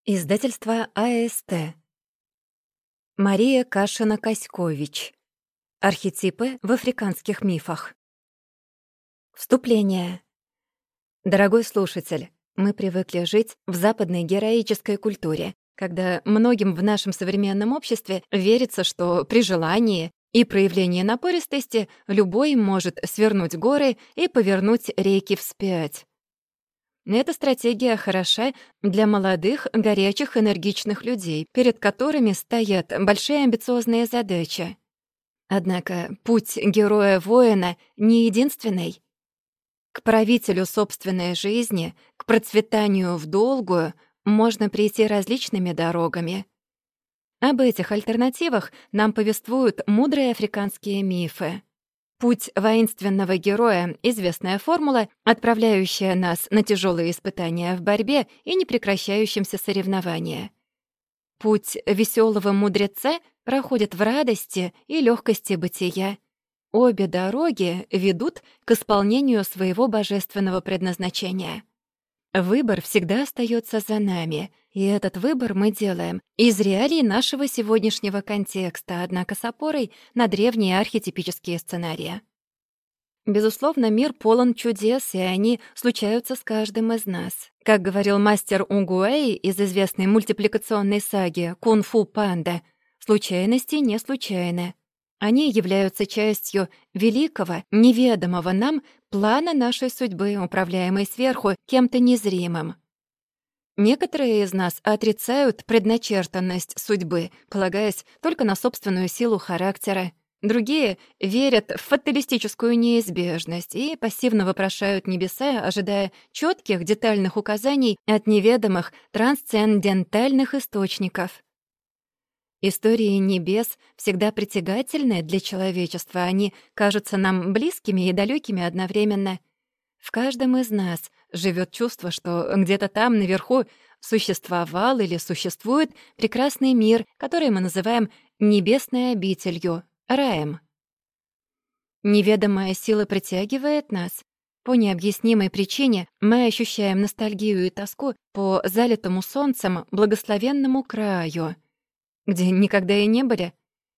Издательство АСТ. Мария Кашина-Коськович. Архетипы в африканских мифах. Вступление. Дорогой слушатель, мы привыкли жить в западной героической культуре, когда многим в нашем современном обществе верится, что при желании и проявлении напористости любой может свернуть горы и повернуть реки вспять. Эта стратегия хороша для молодых, горячих, энергичных людей, перед которыми стоят большие амбициозные задачи. Однако путь героя-воина не единственный. К правителю собственной жизни, к процветанию в долгую можно прийти различными дорогами. Об этих альтернативах нам повествуют мудрые африканские мифы. Путь воинственного героя — известная формула, отправляющая нас на тяжелые испытания в борьбе и непрекращающемся соревновании. Путь веселого мудреца проходит в радости и легкости бытия. Обе дороги ведут к исполнению своего божественного предназначения. Выбор всегда остается за нами, и этот выбор мы делаем из реалий нашего сегодняшнего контекста, однако с опорой на древние архетипические сценарии. Безусловно, мир полон чудес, и они случаются с каждым из нас. Как говорил мастер Угуэй из известной мультипликационной саги «Кунг-фу панда», случайности не случайны. Они являются частью великого, неведомого нам плана нашей судьбы, управляемой сверху кем-то незримым. Некоторые из нас отрицают предначертанность судьбы, полагаясь только на собственную силу характера. Другие верят в фаталистическую неизбежность и пассивно вопрошают небеса, ожидая четких детальных указаний от неведомых трансцендентальных источников. Истории небес всегда притягательны для человечества, они кажутся нам близкими и далекими одновременно. В каждом из нас живет чувство, что где-то там, наверху, существовал или существует прекрасный мир, который мы называем небесной обителью, раем. Неведомая сила притягивает нас. По необъяснимой причине мы ощущаем ностальгию и тоску по залитому солнцем благословенному краю, где никогда и не были.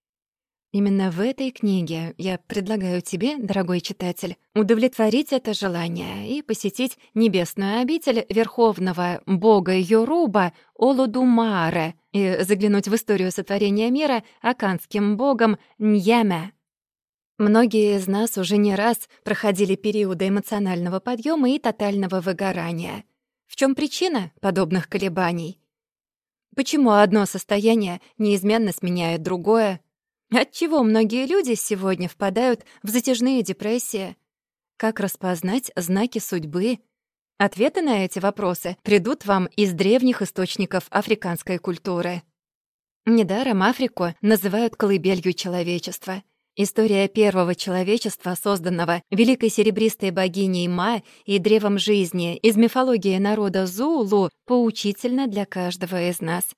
Именно в этой книге я предлагаю тебе, дорогой читатель, удовлетворить это желание и посетить небесную обитель верховного бога Йоруба Олодумааре и заглянуть в историю сотворения мира аканским богом Ньяме. Многие из нас уже не раз проходили периоды эмоционального подъема и тотального выгорания. В чем причина подобных колебаний? Почему одно состояние неизменно сменяет другое? Отчего многие люди сегодня впадают в затяжные депрессии? Как распознать знаки судьбы? Ответы на эти вопросы придут вам из древних источников африканской культуры. Недаром Африку называют колыбелью человечества. История первого человечества, созданного великой серебристой богиней Ма и древом жизни из мифологии народа Зулу, поучительна для каждого из нас.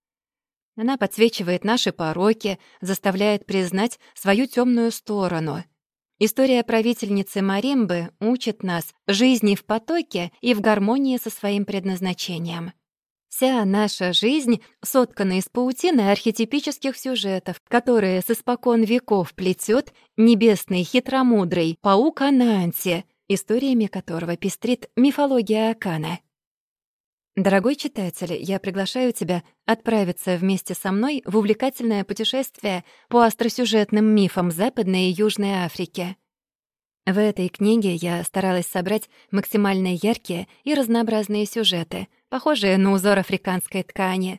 Она подсвечивает наши пороки, заставляет признать свою темную сторону. История правительницы Маримбы учит нас жизни в потоке и в гармонии со своим предназначением. Вся наша жизнь соткана из паутины архетипических сюжетов, которые с испокон веков плетет небесный хитромудрый паук Ананси, историями которого пестрит мифология Акана. Дорогой читатель, я приглашаю тебя отправиться вместе со мной в увлекательное путешествие по остросюжетным мифам Западной и Южной Африки. В этой книге я старалась собрать максимально яркие и разнообразные сюжеты, похожие на узор африканской ткани.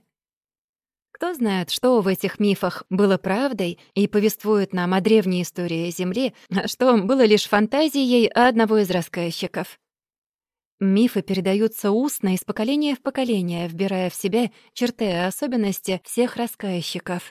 Кто знает, что в этих мифах было правдой и повествует нам о древней истории Земли, а что было лишь фантазией одного из рассказчиков. Мифы передаются устно из поколения в поколение, вбирая в себя черты и особенности всех рассказчиков.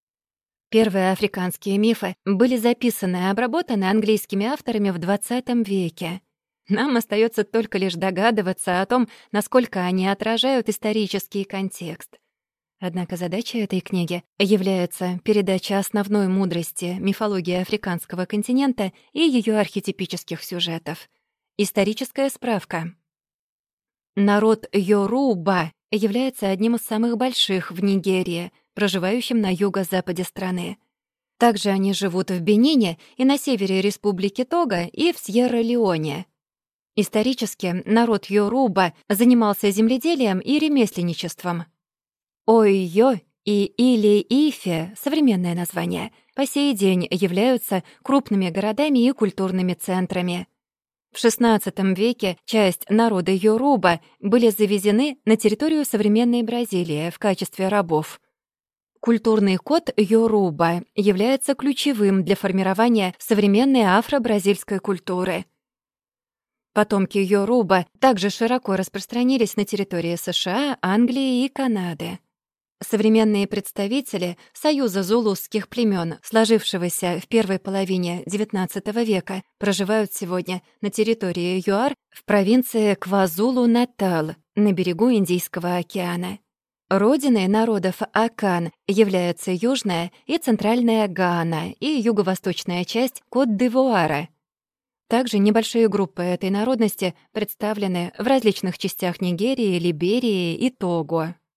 Первые африканские мифы были записаны и обработаны английскими авторами в XX веке. Нам остается только лишь догадываться о том, насколько они отражают исторический контекст. Однако задача этой книги является передача основной мудрости мифологии африканского континента и ее архетипических сюжетов. Историческая справка. Народ Йоруба является одним из самых больших в Нигерии, проживающим на юго-западе страны. Также они живут в Бенине и на севере Республики Того и в Сьерра-Леоне. Исторически народ Йоруба занимался земледелием и ремесленничеством. Ойо и Или-Ифе, современное название, по сей день являются крупными городами и культурными центрами. В XVI веке часть народа Йоруба были завезены на территорию современной Бразилии в качестве рабов. Культурный код Йоруба является ключевым для формирования современной афро-бразильской культуры. Потомки Йоруба также широко распространились на территории США, Англии и Канады. Современные представители Союза зулусских племён, сложившегося в первой половине XIX века, проживают сегодня на территории ЮАР в провинции Квазулу-Натал на берегу Индийского океана. Родиной народов Акан являются Южная и Центральная Гана и юго-восточная часть Кот-д'Ивуара. Также небольшие группы этой народности представлены в различных частях Нигерии, Либерии и Того.